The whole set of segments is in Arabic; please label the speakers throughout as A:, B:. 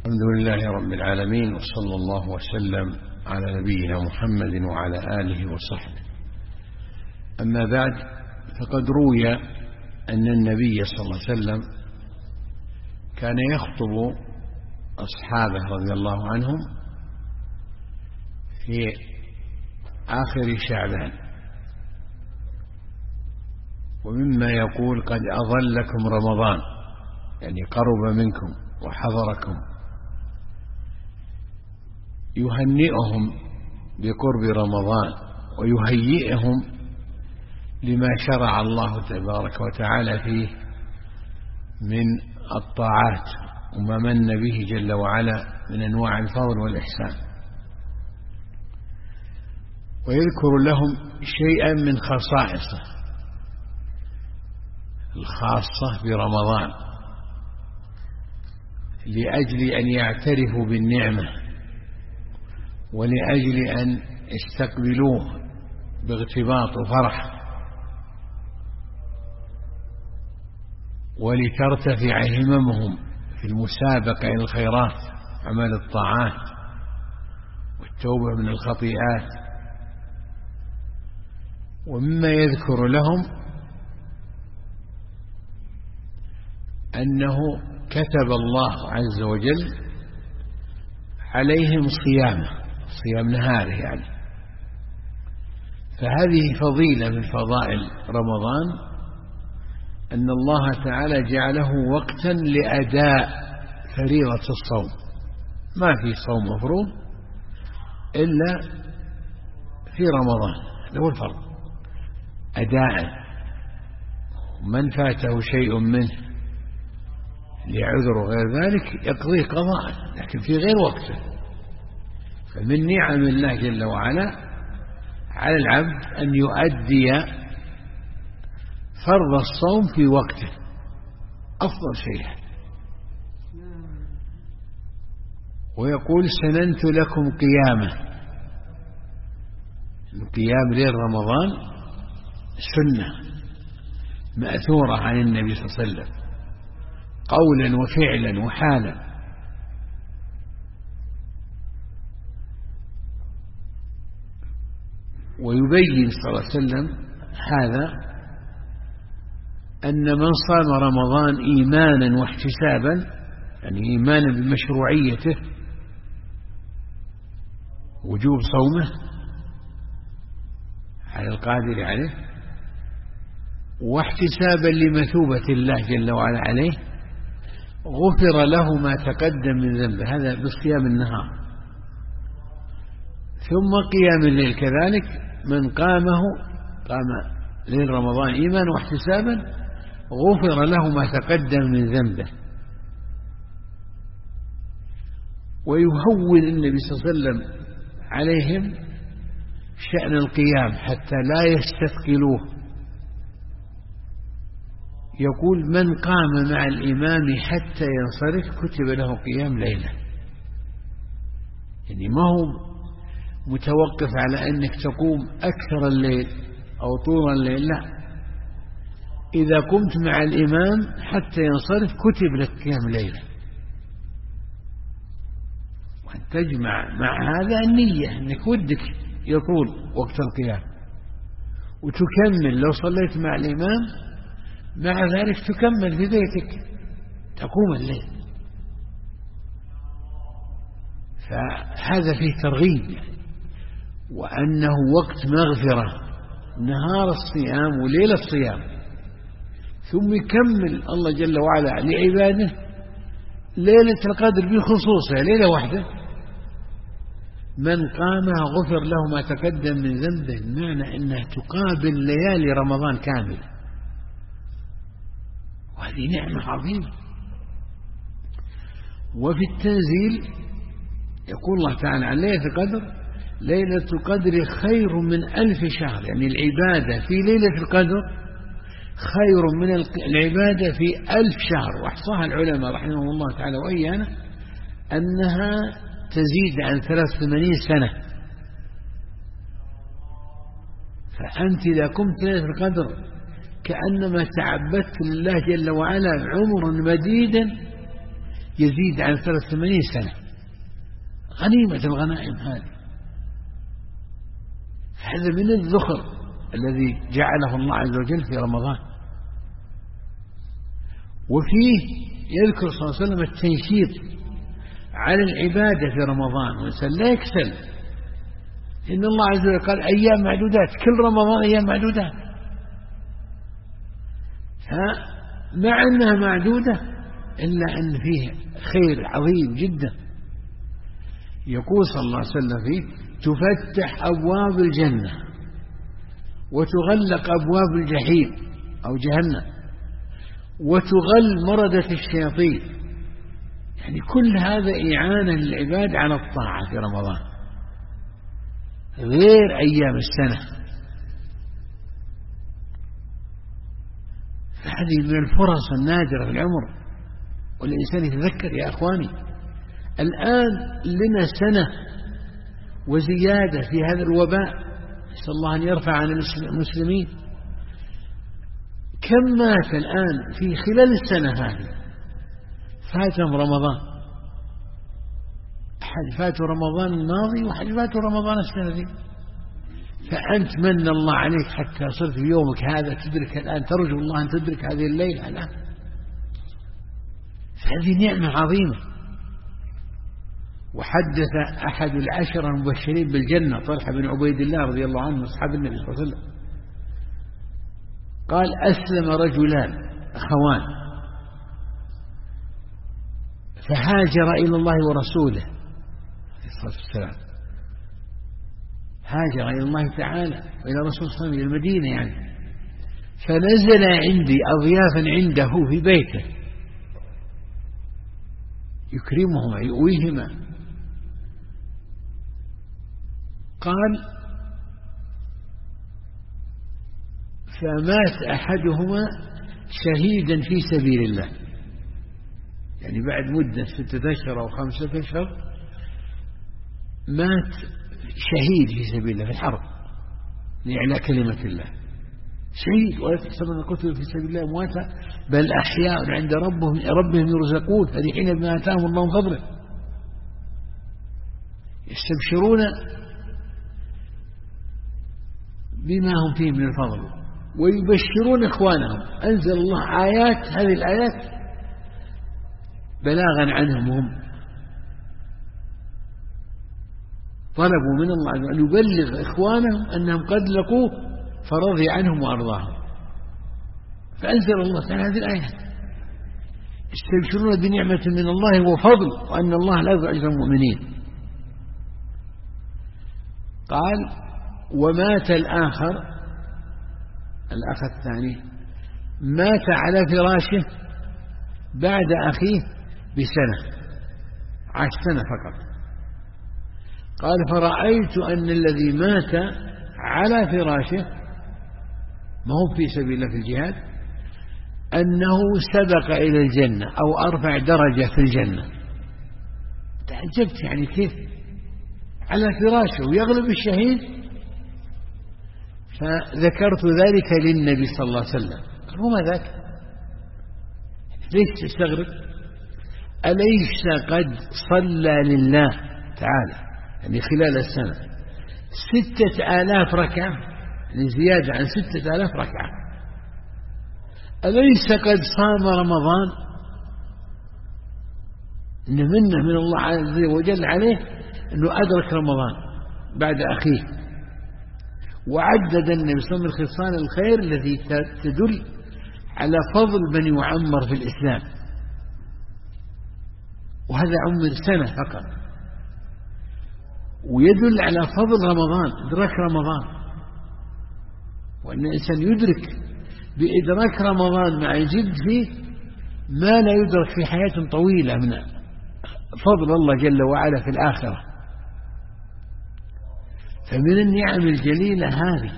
A: الحمد لله رب العالمين، وصلى الله وسلم على نبينا محمد وعلى آله وصحبه. أما بعد، فقد روي أن النبي صلى الله عليه وسلم كان يخطب أصحابه رضي الله عنهم في آخر شعبان، ومما يقول: قد أظلكم رمضان، يعني قرب منكم وحضركم، يهنئهم بقرب رمضان ويهيئهم لما شرع الله تبارك وتعالى فيه من الطاعات وما من به جل وعلا من أنواع الفضل والإحسان، ويذكر لهم شيئا من خصائصه الخاصة برمضان لأجل أن يعترفوا بالنعمة، ولأجل أن يستقبلوه باغتباط وفرح، ولترتفع هممهم في المسابقة إلى الخيرات، عمل الطاعات والتوبة من الخطيئات. ومما يذكر لهم أنه كتب الله عز وجل عليهم صيام نهاره يعني، فهذه فضيلة من فضائل رمضان، أن الله تعالى جعله وقتا لأداء فريضة الصوم. ما في صوم مفروض إلا في رمضان، هو الفرض أداء، من فاته شيء منه لعذر غير ذلك يقضيه قضاء، لكن في غير وقته. فمن نعم الله جل وعلا على العبد أن يؤدي فرض الصوم في وقته، أفضل شيء. ويقول: سننت لكم قيامة. قيام ليل رمضان سنة مأثورة عن النبي صلى الله عليه وسلم قولا وفعلا وحالا، ويبين صلى الله عليه وسلم هذا أن من صام رمضان إيمانا واحتسابا، يعني إيمانا بمشروعيته وجوب صومه على القادر عليه، واحتسابا لمثوبة الله جل وعلا عليه، غفر له ما تقدم من ذنبه، هذا بصيام النهار. ثم قيام الليل كذلك، من قام ليل رمضان إيمانا واحتسابا غفر له ما تقدم من ذنبه. ويهون النبي صلى الله عليه وسلم عليهم شأن القيام حتى لا يستثقلوه. يقول: من قام مع الإمام حتى ينصرف كتب له قيام ليلة. يعني ما هو متوقف على أنك تقوم أكثر الليل أو طول الليل، لا، إذا قمت مع الإمام حتى ينصرف كتب لك قيام ليلة. وأن تجمع مع هذا النية أنك ودك يطول وقت القيام، وتكمل لو صليت مع الإمام، مع ذلك تكمل في بيتك تقوم الليل. فهذا فيه ترغيب، وأنه وقت مغفرة، نهار الصيام وليلة الصيام. ثم يكمل الله جل وعلا لعباده ليلة القدر بخصوصها، ليلة واحدة. من قامها غفر له ما تقدم من ذنبه، معنى أنها تقابل ليالي رمضان كامل، وهذه نعمة عظيمة. وفي التنزيل يقول الله تعالى عن ليلة القدر: ليلة القدر خير من 1000 شهر، يعني العبادة في ليلة القدر خير من العبادة في 1000 شهر. واحصاها العلماء رحمهم الله تعالى وإيانا أنها تزيد عن 83 سنة. فأنت إذا قمت ليلة القدر كأنما تعبدت لله جل وعلا عمرا مديدا يزيد عن 83 سنة، غنيمة الغنائم هذه. هذا من الذخر الذي جعله الله عز وجل في رمضان. وفيه يذكر صلى الله عليه وسلم التنشيط على العبادة في رمضان، والإنسان لا يكسل، إن الله عز وجل قال أيام معدودات، كل رمضان أيام معدودات. فمع أنها معدودة إلا أن فيه خير عظيم جدا. يقول صلى الله عليه وسلم فيه: تفتح أبواب الجنة وتغلق أبواب الجحيم أو جهنم وتغل مردة الشياطين. يعني كل هذا إعانة للعباد على الطاعة في رمضان غير أيام السنة. فهذه من الفرص النادرة في العمر، والإنسان يتذكر يا أخواني الآن لنا سنة وزيادة في هذا الوباء، نسأل الله أن يرفع عن المسلمين. كم مات الآن في خلال السنة هذه؟ فاتهم رمضان، أحد فاتوا رمضان الماضي وأحد فاتوا رمضان السنة دي. فأنت من الله عليك حتى صرت في يومك هذا تدرك الآن، ترجو الله أن تدرك هذه الليلة الآن. فهذه نعمة عظيمة. وحدث أحد العشر المبشرين بالجنة طلحة بن عبيد الله رضي الله عنه أصحاب النبي صلى الله عليه وسلم، قال: أسلم رجلان أخوان فهاجر إلى الله ورسوله عليه الصلاة والسلام، هاجر إلى الله تعالى وإلى رسول الله صلى الله عليه وسلم إلى المدينة يعني، فنزل عندي أضيافا عنده في بيته يكرمهما يؤويهما. قال: فمات أحدهما شهيدا في سبيل الله، يعني بعد مدة 6 أشهر أو 5 أشهر مات شهيد في سبيل الله في الحرب لإعلاء كلمة الله، شهيد. ولا تحسبن القتل في سبيل الله أمواتا بل أحياء عند ربهم يرزقون فرحين بما آتاهم الله من فضله يستبشرون بما هم فيه من الفضل ويبشرون إخوانهم. أنزل الله آيات، هذه الآيات بلاغا عنهم، هم طلبوا من الله أن يبلغ إخوانهم أنهم قد لقوه فرضي عنهم وأرضاهم. فأنزل الله تعالى هذه الآيات يستبشرون بنعمة من الله وفضل وأن الله لا يضيع أجر المؤمنين. قال: ومات الآخر، الأخ الثاني مات على فراشه بعد أخيه ب1 سنة، عاش 1 سنة فقط. قال: فرأيت أن الذي مات على فراشه ما هو في سبيل الله في الجهاد أنه سبق إلى الجنة أو أرفع درجة في الجنة. تعجبت يعني كيف على فراشه ويغلب الشهيد. فذكرت ذلك للنبي صلى الله عليه وسلم، قال: وما ذاك؟ ليش تستغرب؟ أليس قد صلى لله تعالى يعني خلال السنة 6000 ركعة، يعني زيادة عن 6000 ركعة؟ أليس قد صام رمضان؟ إن منه من الله عز وجل عليه أنه أدرك رمضان بعد أخيه. وعدد النبي صلى الله عليه وسلم خصال الخير التي تدل على فضل من يعمر في الإسلام، وهذا عمر 1 سنة فقط، ويدل على فضل رمضان، إدراك رمضان، وأن الإنسان يدرك بإدراك رمضان مع الجد فيه ما لا يدرك في حياة طويلة من فضل الله جل وعلا في الآخرة. فمن النعم الجليلة هذه.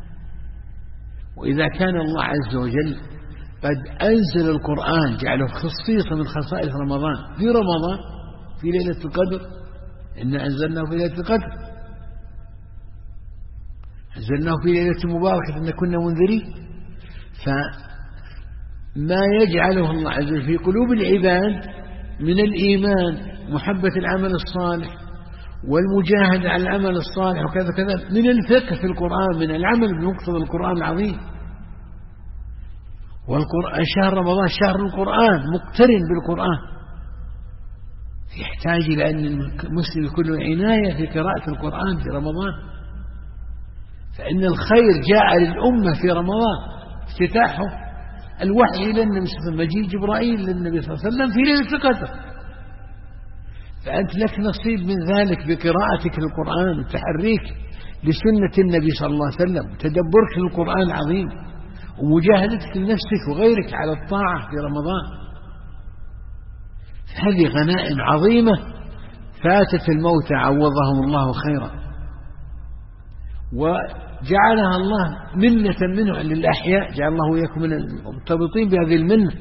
A: وإذا كان الله عز وجل قد أنزل القرآن جعله خصيصة من خصائص رمضان في رمضان في ليلة القدر، إنا أنزلناه في ليلة القدر، أنزلناه في ليلة مباركة إن كنا منذرين. فما يجعله الله عز وجل في قلوب العباد من الإيمان محبة العمل الصالح والمجاهدة على العمل الصالح وكذا كذا، من الفقه في القرآن، من العمل بمقتضى القرآن العظيم. والقرآن شهر رمضان شهر القرآن مقترن بالقرآن، يحتاج إلى أن المسلم يكون له عناية في قراءة القرآن في رمضان، فإن الخير جاء للأمة في رمضان، افتتاحه الوحي إلى النبي صلى الله عليه وسلم، مجيء جبرائيل للنبي صلى الله عليه وسلم في ليلة القدر، فأنت لك نصيب من ذلك بقراءتك للقرآن وتحريك لسنة النبي صلى الله عليه وسلم وتدبرك للقرآن العظيم ومجاهدتك لنفسك وغيرك على الطاعة في رمضان. هذه غنائم عظيمة فاتت الموتى عوضهم الله خيرا، وجعلها الله منة منه للأحياء، جعل الله وإياكم من المرتبطين بهذه المنة.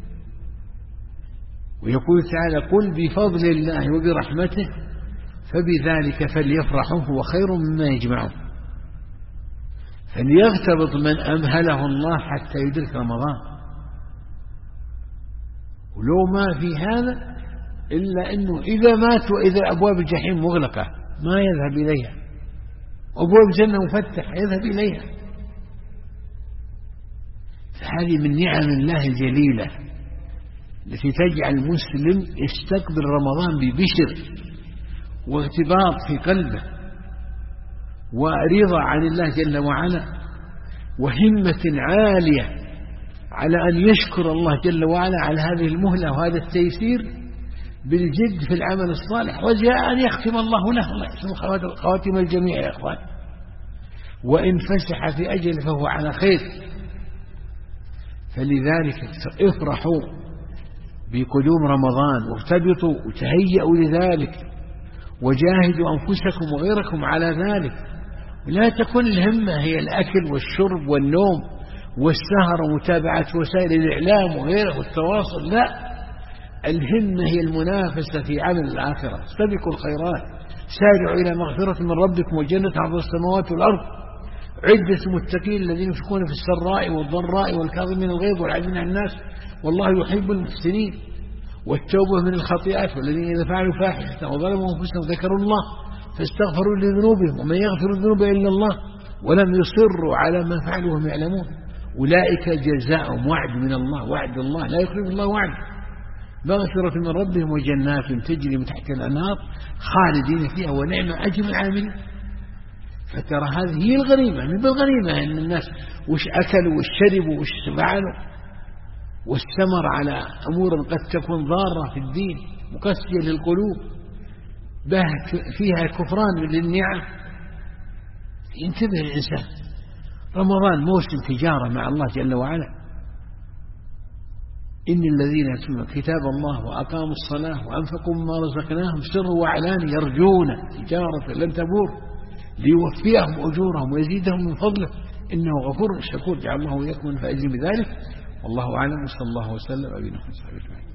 A: ويقول تعالى: قل بفضل الله وبرحمته فبذلك فليفرحوا هو خير مما يجمعون. فليغتبط من أمهله الله حتى يدرك رمضان، ولو ما في هذا إلا أنه إذا مات وإذا أبواب الجحيم مغلقة ما يذهب إليها، أبواب الجنة مفتح يذهب إليها. فهذه من نعم الله الجليلة التي تجعل المسلم يستقبل رمضان ببشر واغتباط في قلبه ورضا عن الله جل وعلا وهمة عالية على أن يشكر الله جل وعلا على هذه المهلة وهذا التيسير بالجد في العمل الصالح، وجاء أن يختم الله له. الله يحسن خواتم الجميع يا أخوان، وإن فسح في أجل فهو على خير. فلذلك افرحوا بقدوم رمضان وارتبطوا وتهيئوا لذلك وجاهدوا أنفسكم وغيركم على ذلك، ولا تكن الهمة هي الأكل والشرب والنوم والسهر ومتابعة وسائل الإعلام وغيره والتواصل، لا، الهمة هي المنافسة في عمل الآخرة. استبقوا الخيرات، سارعوا إلى مغفرة من ربكم وجنة عرضها السماوات والأرض عدة المتقين الذين ينفقون في السراء والضراء والكاظمين الغيظ والعافين عن الناس والله يحب المحسنين، والتوبة من الخطيئات، والذين إذا فعلوا فاحشة وظلموا أنفسهم ذكروا الله فاستغفروا لذنوبهم ومن يغفر الذنوب إلا الله ولم يصروا على ما فعلوا وهم يعلمون أولئك جزاؤهم وعد من الله، وعد الله لا يخلف الله وعده، مغفرة من ربهم وجنات تجري من تحت الأنهار خالدين فيها ونعم أجر العاملين. فترى هذه هي الغنيمة، من بالغنيمة أن الناس وش أكلوا وش شربوا وش فعلوا واستمر على أمور قد تكون ضارة في الدين مقسية للقلوب فيها كفران للنعم. ينتبه الإنسان، رمضان موسم تجارة مع الله جل وعلا. إن الذين يتلون كتاب الله وأقاموا الصلاة وأنفقوا مما رزقناهم سرا وعلانية يرجون تجارة لن تبور ليوفيهم أجورهم ويزيدهم من فضله إنه غفور شكور. جعل الله وإياكم من فائزين بذلك. والله أعلم، وصلى الله وسلم على نبينا محمد.